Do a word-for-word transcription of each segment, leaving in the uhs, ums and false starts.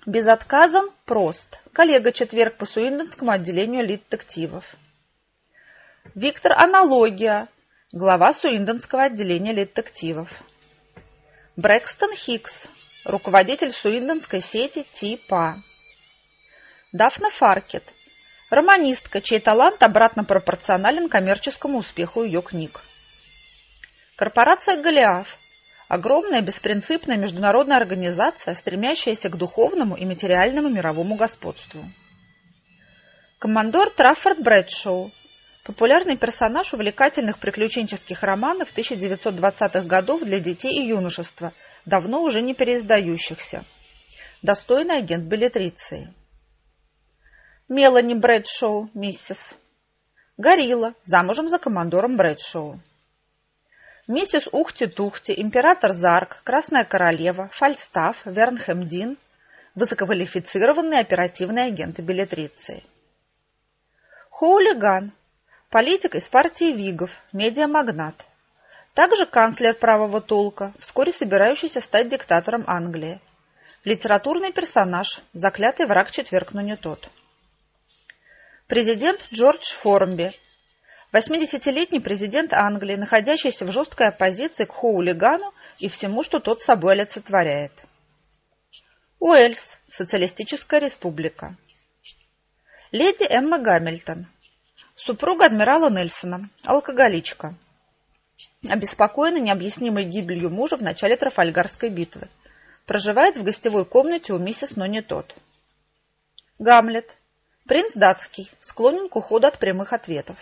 Безотказом прост. Коллега-четверг по Суиндонскому отделению лит-детективов. Виктор Аналогия. Глава Суиндонского отделения лит-детективов. Брэкстон Хикс. Руководитель Суиндонской сети Ти-Па. Дафна Фаркет. Романистка, чей талант обратно пропорционален коммерческому успеху ее книг. Корпорация Голиаф. Огромная беспринципная международная организация, стремящаяся к духовному и материальному мировому господству. Командор Траффорд Брэдшоу. Популярный персонаж увлекательных приключенческих романов тысяча девятьсот двадцатых годов для детей и юношества, давно уже не переиздающихся. Достойный агент беллетриции. Мелани Брэдшоу, миссис. Горилла, замужем за командором Брэдшоу. Миссис Ухти-Тухти, император Зарк, Красная королева, Фальстаф, Вернхэм-Дин, высококвалифицированные оперативные агенты беллетриции. Хоулиган, политик из партии Вигов, медиамагнат. Также канцлер правого толка, вскоре собирающийся стать диктатором Англии. Литературный персонаж, заклятый враг четверг, но не тот. Президент Джордж Формби. восьмидесятилетний президент Англии, находящийся в жесткой оппозиции к Хоулигану и всему, что тот собой олицетворяет. Уэльс. Социалистическая республика. Леди Эмма Гамильтон. Супруга адмирала Нельсона, алкоголичка. Обеспокоена необъяснимой гибелью мужа в начале Трафальгарской битвы. Проживает в гостевой комнате у миссис, но не тот. Гамлет. Принц датский, склонен к уходу от прямых ответов.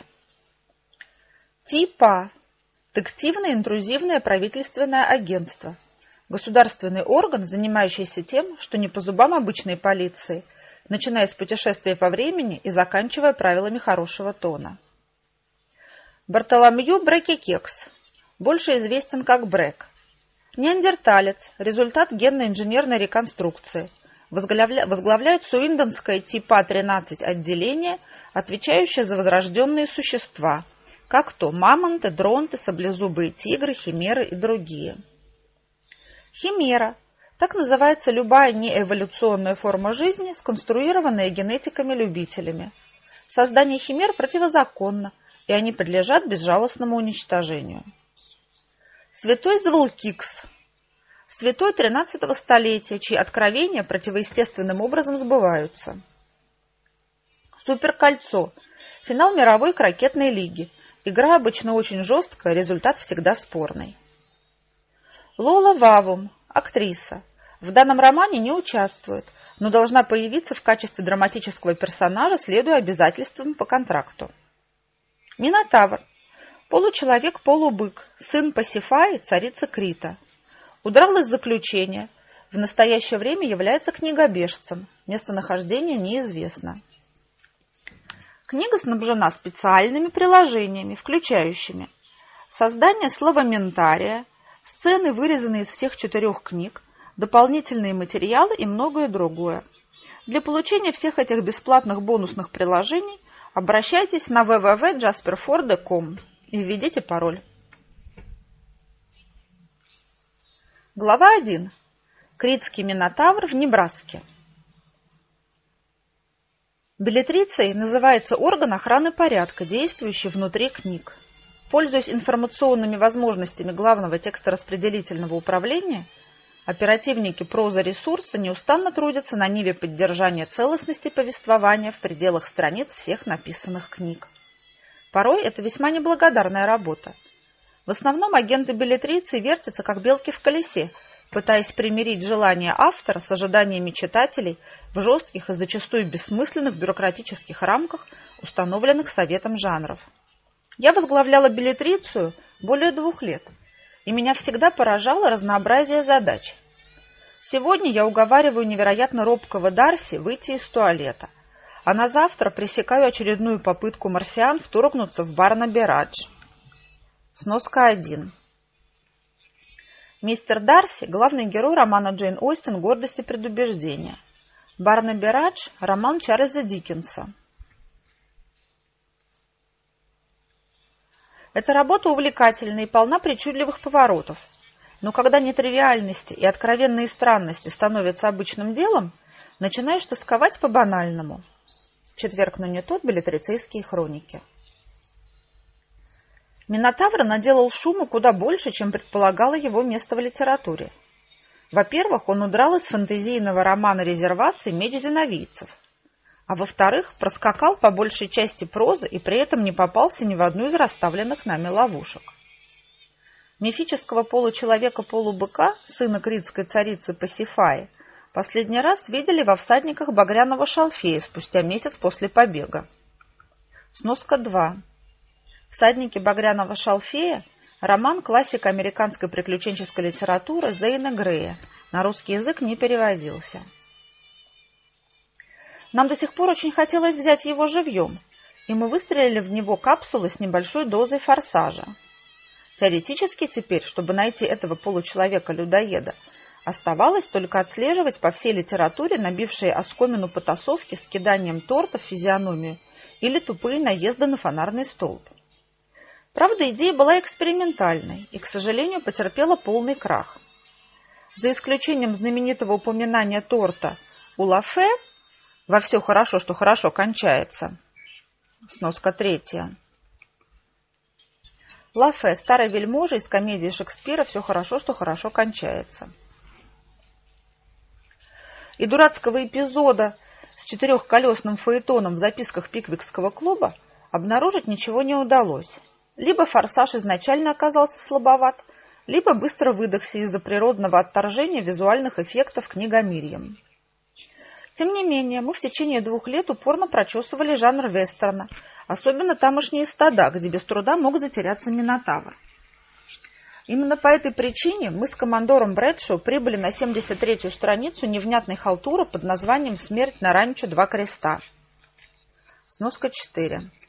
Ти-Па. Детективное интрузивное правительственное агентство. Государственный орган, занимающийся тем, что не по зубам обычной полиции, начиная с путешествия по времени и заканчивая правилами хорошего тона. Бартоломью Брэкикекс. Больше известен как Брэк. Неандерталец, результат генно-инженерной реконструкции. Возглавляет Суиндонское Ти-Па тринадцать отделение, отвечающее за возрожденные существа, как то мамонты, дронты, саблезубые тигры, химеры и другие. Химера. Так называется любая неэволюционная форма жизни, сконструированная генетиками-любителями. Создание химер противозаконно, и они подлежат безжалостному уничтожению. Святой Звулкикс. Святой тринадцатого столетия, чьи откровения противоестественным образом сбываются. Суперкольцо. Финал мировой крокетной лиги. Игра обычно очень жесткая, результат всегда спорный. Лола Вавум. Актриса. В данном романе не участвует, но должна появиться в качестве драматического персонажа, следуя обязательствам по контракту. Минотавр. Получеловек-полубык, сын Пасифаи, царицы Крита. Удрал из заключения. В настоящее время является книгобежцем. Местонахождение неизвестно. Книга снабжена специальными приложениями, включающими создание словоментария, сцены, вырезанные из всех четырех книг, дополнительные материалы и многое другое. Для получения всех этих бесплатных бонусных приложений обращайтесь на дабл ю дабл ю дабл ю точка джасперфор точка ком и введите пароль. Глава один. Критский минотавр в Небраске. Беллетрицией называется орган охраны порядка, действующий внутри книг. Пользуясь информационными возможностями главного текстораспределительного управления, оперативники проза-ресурса неустанно трудятся на ниве поддержания целостности повествования в пределах страниц всех написанных книг. Порой это весьма неблагодарная работа. В основном агенты беллетриции вертятся, как белки в колесе, пытаясь примирить желания автора с ожиданиями читателей в жестких и зачастую бессмысленных бюрократических рамках, установленных Советом жанров. Я возглавляла беллетрицию более двух лет, и меня всегда поражало разнообразие задач. Сегодня я уговариваю невероятно робкого Дарси выйти из туалета, а на завтра пресекаю очередную попытку марсиан вторгнуться в Барнаби-Радж. Сноска один. Мистер Дарси – главный герой романа Джейн Остин «Гордость и предубеждение». Барнаби-Радж – роман Чарльза Диккенса. Эта работа увлекательна и полна причудливых поворотов, но когда нетривиальности и откровенные странности становятся обычным делом, Начинаешь тосковать по банальному. Четверг, но не тот. Беллетрицейские хроники. Минотавр наделал шума куда больше, чем предполагало его место в литературе. Во-первых, он удрал из фэнтезийного романа «Резервации» «Меч зиновийцев», а во-вторых, проскакал по большей части прозы и при этом не попался ни в одну из расставленных нами ловушек. Мифического получеловека-полубыка, сына критской царицы Пасифаи, последний раз видели во «Всадниках Багряного Шалфея» спустя месяц после побега. Сноска два. «Всадники Багряного Шалфея» – роман классика американской приключенческой литературы Зейна Грея, на русский язык не переводился. Нам до сих пор очень хотелось взять его живьем, и мы выстрелили в него капсулы с небольшой дозой форсажа. Теоретически теперь, чтобы найти этого получеловека-людоеда, оставалось только отслеживать по всей литературе набившие оскомину потасовки с киданием торта в физиономию или тупые наезды на фонарный столб. Правда, идея была экспериментальной и, к сожалению, потерпела полный крах. За исключением знаменитого упоминания торта у Лафе во «Все хорошо, что хорошо кончается». Сноска третья. Лафе – старый вельможа из комедии Шекспира «Все хорошо, что хорошо кончается». И дурацкого эпизода с четырехколесным фаэтоном в записках Пиквикского клуба обнаружить ничего не удалось. Либо форсаж изначально оказался слабоват, либо быстро выдохся из-за природного отторжения визуальных эффектов книгомирьем. Тем не менее, мы в течение двух лет упорно прочесывали жанр вестерна, особенно тамошние стада, где без труда мог затеряться Минотавр. Именно по этой причине мы с командором Брэдшоу прибыли на семьдесят третью страницу невнятной халтуры под названием «Смерть на ранчо Два Креста». Сноска четыре.